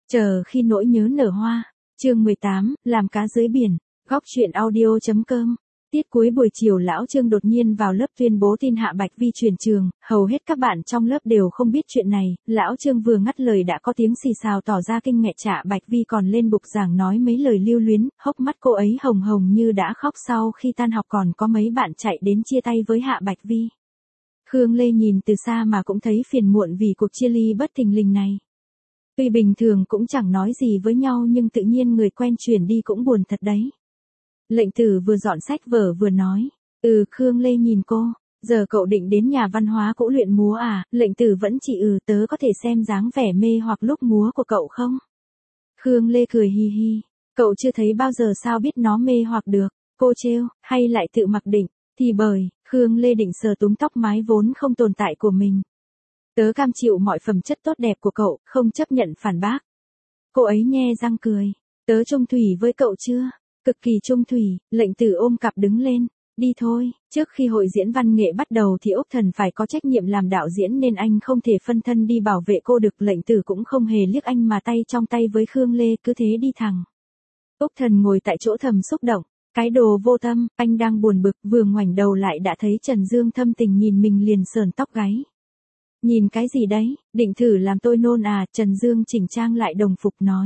Chờ khi nỗi nhớ nở hoa. Chương 18, làm cá dưới biển. Góc truyện audio.com. Tiết cuối buổi chiều lão Trương đột nhiên vào lớp tuyên bố tin Hạ Bạch Vi chuyển trường, hầu hết các bạn trong lớp đều không biết chuyện này, lão Trương vừa ngắt lời đã có tiếng xì xào tỏ ra kinh ngạc. Hạ Bạch Vi còn lên bục giảng nói mấy lời lưu luyến, hốc mắt cô ấy hồng hồng như đã khóc. Sau khi tan học còn có mấy bạn chạy đến chia tay với Hạ Bạch Vi. Khương Lê nhìn từ xa mà cũng thấy phiền muộn vì cuộc chia ly bất thình lình này. Tuy bình thường cũng chẳng nói gì với nhau nhưng tự nhiên người quen chuyển đi cũng buồn thật đấy. Lệnh Tử vừa dọn sách vở vừa nói. Khương Lê nhìn cô. Giờ cậu định đến nhà văn hóa cũ luyện múa à? Lệnh Tử vẫn chỉ tớ có thể xem dáng vẻ mê hoặc lúc múa của cậu không? Khương Lê cười hi hi. Cậu chưa thấy bao giờ sao biết nó mê hoặc được? Cô trêu, hay lại tự mặc định? Thì bởi, Khương Lê định sờ túm tóc mái vốn không tồn tại của mình. Tớ cam chịu mọi phẩm chất tốt đẹp của cậu, không chấp nhận phản bác. Cô ấy nhe răng cười. Tớ chung thủy với cậu chưa? Cực kỳ chung thủy. Lệnh Tử ôm cặp đứng lên. Đi thôi, trước khi hội diễn văn nghệ bắt đầu thì Úc Thần phải có trách nhiệm làm đạo diễn nên anh không thể phân thân đi bảo vệ cô được. Lệnh Tử cũng không hề liếc anh mà tay trong tay với Khương Lê cứ thế đi thẳng. Úc Thần ngồi tại chỗ thầm xúc động. Cái đồ vô tâm, anh đang buồn bực, vừa ngoảnh đầu lại đã thấy Trần Dương thâm tình nhìn mình liền sờn tóc gáy. Nhìn cái gì đấy, định thử làm tôi nôn à? Trần Dương chỉnh trang lại đồng phục nói.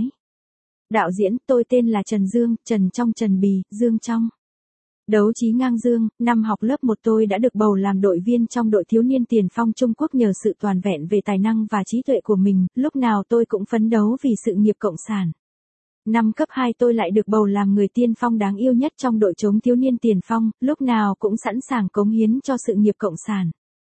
Đạo diễn, tôi tên là Trần Dương, Trần trong Trần Bì, Dương trong. Đấu trí ngang dương, năm học lớp 1 tôi đã được bầu làm đội viên trong đội thiếu niên tiền phong Trung Quốc nhờ sự toàn vẹn về tài năng và trí tuệ của mình, lúc nào tôi cũng phấn đấu vì sự nghiệp cộng sản. Năm cấp 2 tôi lại được bầu làm người tiên phong đáng yêu nhất trong đội chống thiếu niên tiền phong, lúc nào cũng sẵn sàng cống hiến cho sự nghiệp cộng sản.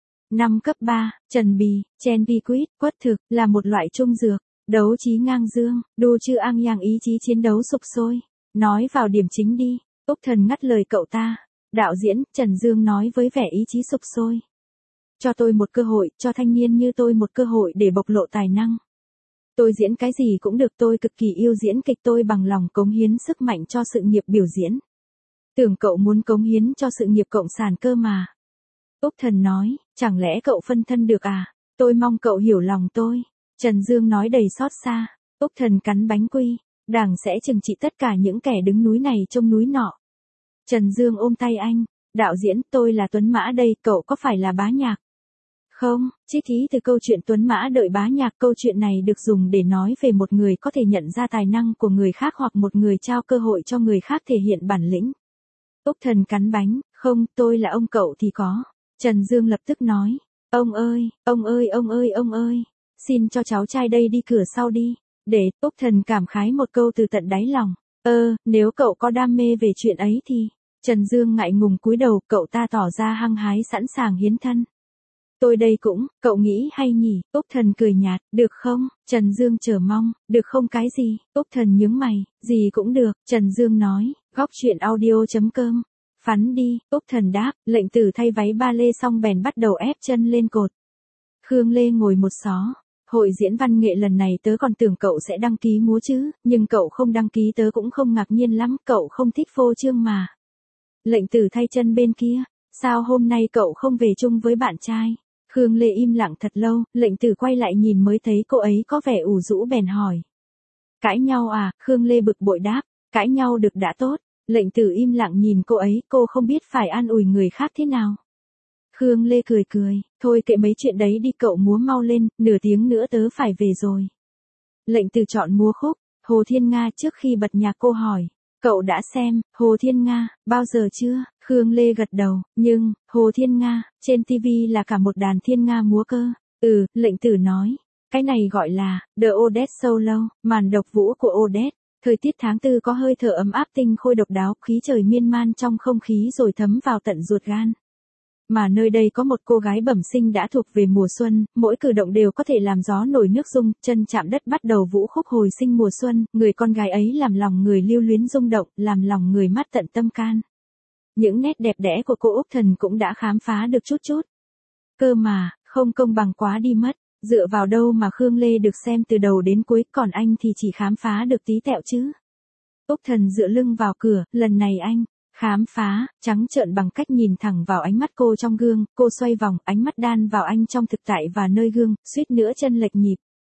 Năm cấp 3, Trần Bì, Chen Vi Quýt, quất thực, là một loại trung dược, đấu trí ngang dương, đu chư ang yang ý chí chiến đấu sục sôi. Nói vào điểm chính đi, Úc Thần ngắt lời cậu ta. Đạo diễn, Trần Dương nói với vẻ ý chí sục sôi. Cho tôi một cơ hội, cho thanh niên như tôi một cơ hội để bộc lộ tài năng. Tôi diễn cái gì cũng được, tôi cực kỳ yêu diễn kịch, tôi bằng lòng cống hiến sức mạnh cho sự nghiệp biểu diễn. Tưởng cậu muốn cống hiến cho sự nghiệp cộng sản cơ mà. Úc Thần nói, chẳng lẽ cậu phân thân được à? Tôi mong cậu hiểu lòng tôi. Trần Dương nói đầy xót xa. Úc Thần cắn bánh quy. Đảng sẽ trừng trị tất cả những kẻ đứng núi này trông núi nọ. Trần Dương ôm tay anh. Đạo diễn, tôi là Tuấn Mã đây, cậu có phải là Bá Nhạc? Không, trích thí từ câu chuyện Tuấn Mã đợi Bá Nhạc. Câu chuyện này được dùng để nói về một người có thể nhận ra tài năng của người khác hoặc một người trao cơ hội cho người khác thể hiện bản lĩnh. Úc Thần cắn bánh. Không, tôi là ông cậu thì có. Trần Dương lập tức nói. Ông ơi, ông ơi, ông ơi, ông ơi. Xin cho cháu trai đây đi cửa sau đi. Để, Úc Thần cảm khái một câu từ tận đáy lòng. Nếu cậu có đam mê về chuyện ấy thì. Trần Dương ngại ngùng cúi đầu, cậu ta tỏ ra hăng hái sẵn sàng hiến thân. Tôi đây cũng, cậu nghĩ hay nhỉ? Úc Thần cười nhạt, được không? Trần Dương chờ mong, được không cái gì? Úc Thần nhướng mày, gì cũng được, Trần Dương nói, góc truyện audio.com. Phắn đi, Úc Thần đáp, Lệnh Tử thay váy ba lê xong bèn bắt đầu ép chân lên cột. Khương Lê ngồi một xó. Hội diễn văn nghệ lần này tớ còn tưởng cậu sẽ đăng ký múa chứ, nhưng cậu không đăng ký tớ cũng không ngạc nhiên lắm, cậu không thích phô trương mà. Lệnh Tử thay chân bên kia, sao hôm nay cậu không về chung với bạn trai? Khương Lê im lặng thật lâu, Lệnh Tử quay lại nhìn mới thấy cô ấy có vẻ ủ rũ bèn hỏi. Cãi nhau à? Khương Lê bực bội đáp, cãi nhau được đã tốt. Lệnh Tử im lặng nhìn cô ấy, cô không biết phải an ủi người khác thế nào. Khương Lê cười cười, thôi kệ mấy chuyện đấy đi, cậu múa mau lên, nửa tiếng nữa tớ phải về rồi. Lệnh Tử chọn múa khúc, Hồ Thiên Nga. Trước khi bật nhạc cô hỏi, cậu đã xem, Hồ Thiên Nga, bao giờ chưa? Khương Lê gật đầu, nhưng, Hồ Thiên Nga, trên TV là cả một đàn thiên nga múa cơ. Lệnh Tử nói, cái này gọi là, The Odette Solo, màn độc vũ của Odette. Thời tiết tháng 4 có hơi thở ấm áp tinh khôi độc đáo, khí trời miên man trong không khí rồi thấm vào tận ruột gan. Mà nơi đây có một cô gái bẩm sinh đã thuộc về mùa xuân, mỗi cử động đều có thể làm gió nổi nước rung, chân chạm đất bắt đầu vũ khúc hồi sinh mùa xuân, người con gái ấy làm lòng người lưu luyến rung động, làm lòng người mát tận tâm can. Những nét đẹp đẽ của cô Úc Thần cũng đã khám phá được chút chút. Cơ mà, không công bằng quá đi mất, dựa vào đâu mà Khương Lê được xem từ đầu đến cuối, còn anh thì chỉ khám phá được tí tẹo chứ. Úc Thần dựa lưng vào cửa, lần này anh khám phá, trắng trợn bằng cách nhìn thẳng vào ánh mắt cô trong gương, cô xoay vòng, ánh mắt đan vào anh trong thực tại và nơi gương, suýt nữa chân lệch nhịp.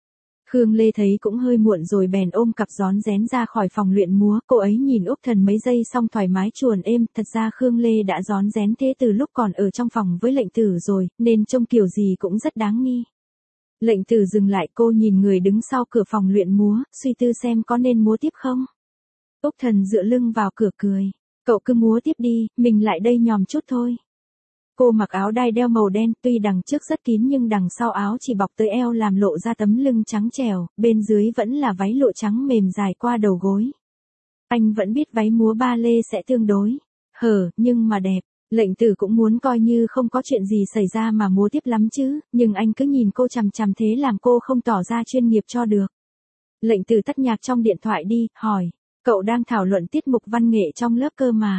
Khương Lê thấy cũng hơi muộn rồi bèn ôm cặp rón rén ra khỏi phòng luyện múa, cô ấy nhìn Úc Thần mấy giây xong thoải mái chuồn êm, thật ra Khương Lê đã rón rén thế từ lúc còn ở trong phòng với Lệnh Tử rồi, nên trông kiểu gì cũng rất đáng nghi. Lệnh Tử dừng lại, cô nhìn người đứng sau cửa phòng luyện múa, suy tư xem có nên múa tiếp không. Úc Thần dựa lưng vào cửa cười, cậu cứ múa tiếp đi, mình lại đây nhòm chút thôi. Cô mặc áo đai đeo màu đen, tuy đằng trước rất kín nhưng đằng sau áo chỉ bọc tới eo làm lộ ra tấm lưng trắng trẻo, bên dưới vẫn là váy lụa trắng mềm dài qua đầu gối. Anh vẫn biết váy múa ba lê sẽ tương đối hở, nhưng mà đẹp. Lệnh Tử cũng muốn coi như không có chuyện gì xảy ra mà múa tiếp lắm chứ, nhưng anh cứ nhìn cô chằm chằm thế làm cô không tỏ ra chuyên nghiệp cho được. Lệnh Tử tắt nhạc trong điện thoại đi, hỏi, cậu đang thảo luận tiết mục văn nghệ trong lớp cơ mà.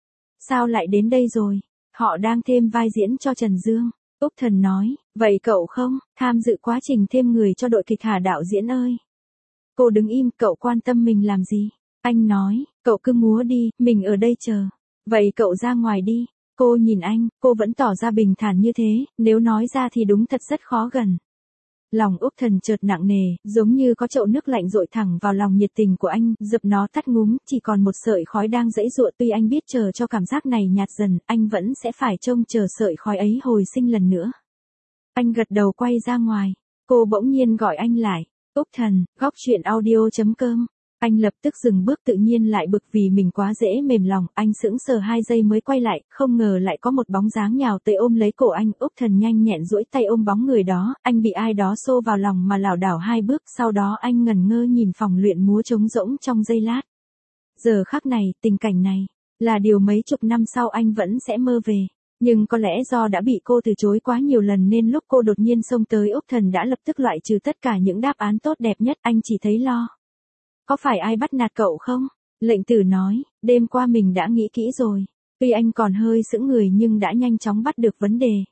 Sao lại đến đây rồi? Họ đang thêm vai diễn cho Trần Dương. Úc Thần nói, vậy cậu không tham dự quá trình thêm người cho đội kịch hả đạo diễn ơi? Cô đứng im, cậu quan tâm mình làm gì? Anh nói, cậu cứ múa đi, mình ở đây chờ. Vậy cậu ra ngoài đi. Cô nhìn anh, cô vẫn tỏ ra bình thản như thế, nếu nói ra thì đúng thật rất khó gần. Lòng Úc Thần chợt nặng nề, giống như có chậu nước lạnh dội thẳng vào lòng nhiệt tình của anh, dập nó tắt ngúm, chỉ còn một sợi khói đang giãy giụa. Tuy anh biết chờ cho cảm giác này nhạt dần, anh vẫn sẽ phải trông chờ sợi khói ấy hồi sinh lần nữa. Anh gật đầu quay ra ngoài, cô bỗng nhiên gọi anh lại, Úc Thần, góc chuyện audio.com. Anh lập tức dừng bước, tự nhiên lại bực vì mình quá dễ mềm lòng, anh sững sờ 2 giây mới quay lại, không ngờ lại có một bóng dáng nhào tới ôm lấy cổ anh. Úc Thần nhanh nhẹn duỗi tay ôm bóng người đó, anh bị ai đó xô vào lòng mà lảo đảo 2 bước, sau đó anh ngẩn ngơ nhìn phòng luyện múa trống rỗng trong giây lát. Giờ khắc này, tình cảnh này, là điều mấy chục năm sau anh vẫn sẽ mơ về. Nhưng có lẽ do đã bị cô từ chối quá nhiều lần nên lúc cô đột nhiên xông tới, Úc Thần đã lập tức loại trừ tất cả những đáp án tốt đẹp nhất, anh chỉ thấy lo. Có phải ai bắt nạt cậu không? Lệnh Tử nói, đêm qua mình đã nghĩ kỹ rồi. Tuy anh còn hơi sững người nhưng đã nhanh chóng bắt được vấn đề.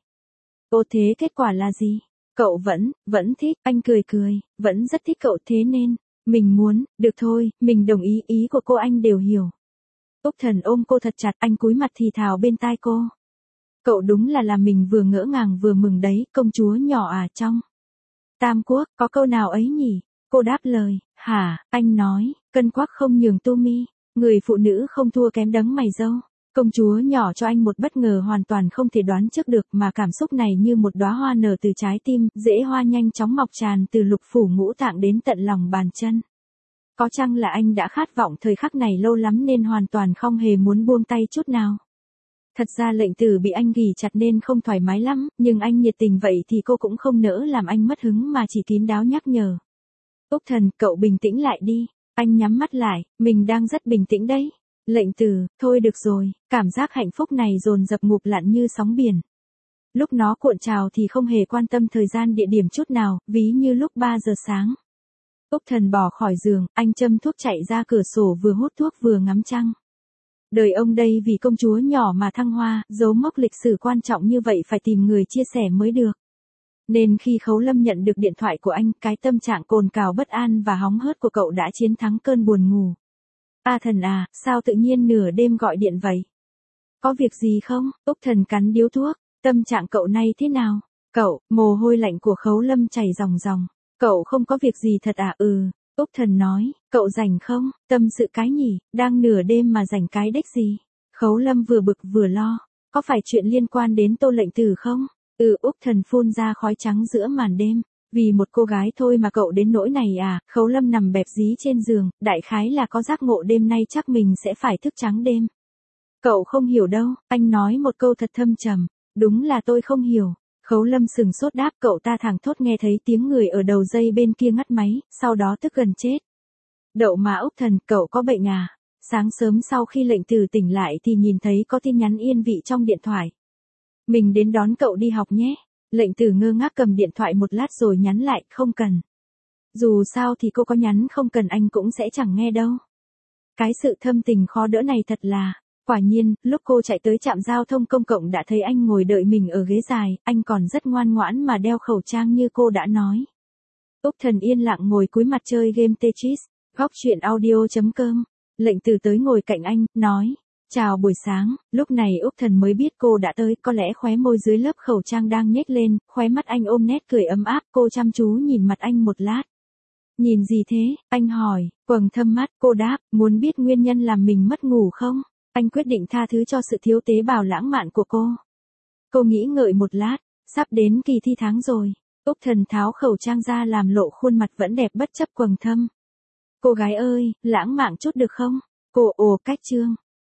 Ô thế kết quả là gì? Cậu vẫn thích, anh cười cười, vẫn rất thích cậu thế nên, mình muốn, được thôi, mình đồng ý, ý của cô anh đều hiểu. Úc Thần ôm cô thật chặt, anh cúi mặt thì thào bên tai cô. Cậu đúng là làm mình vừa ngỡ ngàng vừa mừng đấy, công chúa nhỏ à, trong Tam Quốc, có câu nào ấy nhỉ? Cô đáp lời, hả, anh nói, cân quắc không nhường tu mi, người phụ nữ không thua kém đấng mày râu. Công chúa nhỏ cho anh một bất ngờ hoàn toàn không thể đoán trước được, mà cảm xúc này như một đóa hoa nở từ trái tim, rễ hoa nhanh chóng mọc tràn từ lục phủ ngũ tạng đến tận lòng bàn chân. Có chăng là anh đã khát vọng thời khắc này lâu lắm nên hoàn toàn không hề muốn buông tay chút nào. Thật ra Lệnh Tử bị anh ghì chặt nên không thoải mái lắm, nhưng anh nhiệt tình vậy thì cô cũng không nỡ làm anh mất hứng mà chỉ kín đáo nhắc nhở. Úc Thần, cậu bình tĩnh lại đi. Anh nhắm mắt lại, mình đang rất bình tĩnh đấy. Lệnh Tử, thôi được rồi, cảm giác hạnh phúc này dồn dập ngụp lặn như sóng biển. Lúc nó cuộn trào thì không hề quan tâm thời gian địa điểm chút nào, ví như lúc 3 giờ sáng. Úc Thần bỏ khỏi giường, anh châm thuốc chạy ra cửa sổ vừa hút thuốc vừa ngắm trăng. Đời ông đây vì công chúa nhỏ mà thăng hoa, dấu mốc lịch sử quan trọng như vậy phải tìm người chia sẻ mới được. Nên khi Khấu Lâm nhận được điện thoại của anh, cái tâm trạng cồn cào bất an và hóng hớt của cậu đã chiến thắng cơn buồn ngủ. A Thần à, sao tự nhiên nửa đêm gọi điện vậy? Có việc gì không? Úc Thần cắn điếu thuốc, tâm trạng cậu nay thế nào? Cậu, mồ hôi lạnh của Khấu Lâm chảy ròng ròng. Cậu không có việc gì thật à? Úc Thần nói, cậu rảnh không? Tâm sự cái nhỉ, đang nửa đêm mà rảnh cái đếch gì? Khấu Lâm vừa bực vừa lo, có phải chuyện liên quan đến Tô Lệnh Tử không? Úc Thần phun ra khói trắng giữa màn đêm. Vì một cô gái thôi mà cậu đến nỗi này à? Khấu Lâm nằm bẹp dí trên giường, đại khái là có giác ngộ đêm nay chắc mình sẽ phải thức trắng đêm. Cậu không hiểu đâu, anh nói một câu thật thâm trầm, đúng là tôi không hiểu. Khấu Lâm sừng sốt đáp, cậu ta thẳng thốt nghe thấy tiếng người ở đầu dây bên kia ngắt máy, sau đó tức gần chết. Đậu mà Úc Thần, cậu có bệnh à? Sáng sớm sau khi Lệnh Tử tỉnh lại thì nhìn thấy có tin nhắn yên vị trong điện thoại. Mình đến đón cậu đi học nhé. Lệnh Tử ngơ ngác cầm điện thoại một lát rồi nhắn lại, không cần. Dù sao thì cô có nhắn không cần anh cũng sẽ chẳng nghe đâu. Cái sự thâm tình khó đỡ này thật là. Quả nhiên, lúc cô chạy tới trạm giao thông công cộng đã thấy anh ngồi đợi mình ở ghế dài, anh còn rất ngoan ngoãn mà đeo khẩu trang như cô đã nói. Úc Thần yên lặng ngồi cúi mặt chơi game Tetris, góc chuyện audio.com. Lệnh Tử tới ngồi cạnh anh, nói. Chào buổi sáng, lúc này Úc Thần mới biết cô đã tới, có lẽ khóe môi dưới lớp khẩu trang đang nhếch lên, khóe mắt anh ôm nét cười ấm áp, cô chăm chú nhìn mặt anh một lát. Nhìn gì thế, anh hỏi, Quầng Thâm mắt, cô đáp, muốn biết nguyên nhân làm mình mất ngủ không? Anh quyết định tha thứ cho sự thiếu tế bào lãng mạn của cô. Cô nghĩ ngợi một lát, sắp đến kỳ thi tháng rồi. Úc Thần tháo khẩu trang ra làm lộ khuôn mặt vẫn đẹp bất chấp Quầng Thâm. Cô gái ơi, lãng mạn chút được không? Cô ồ cách Trương.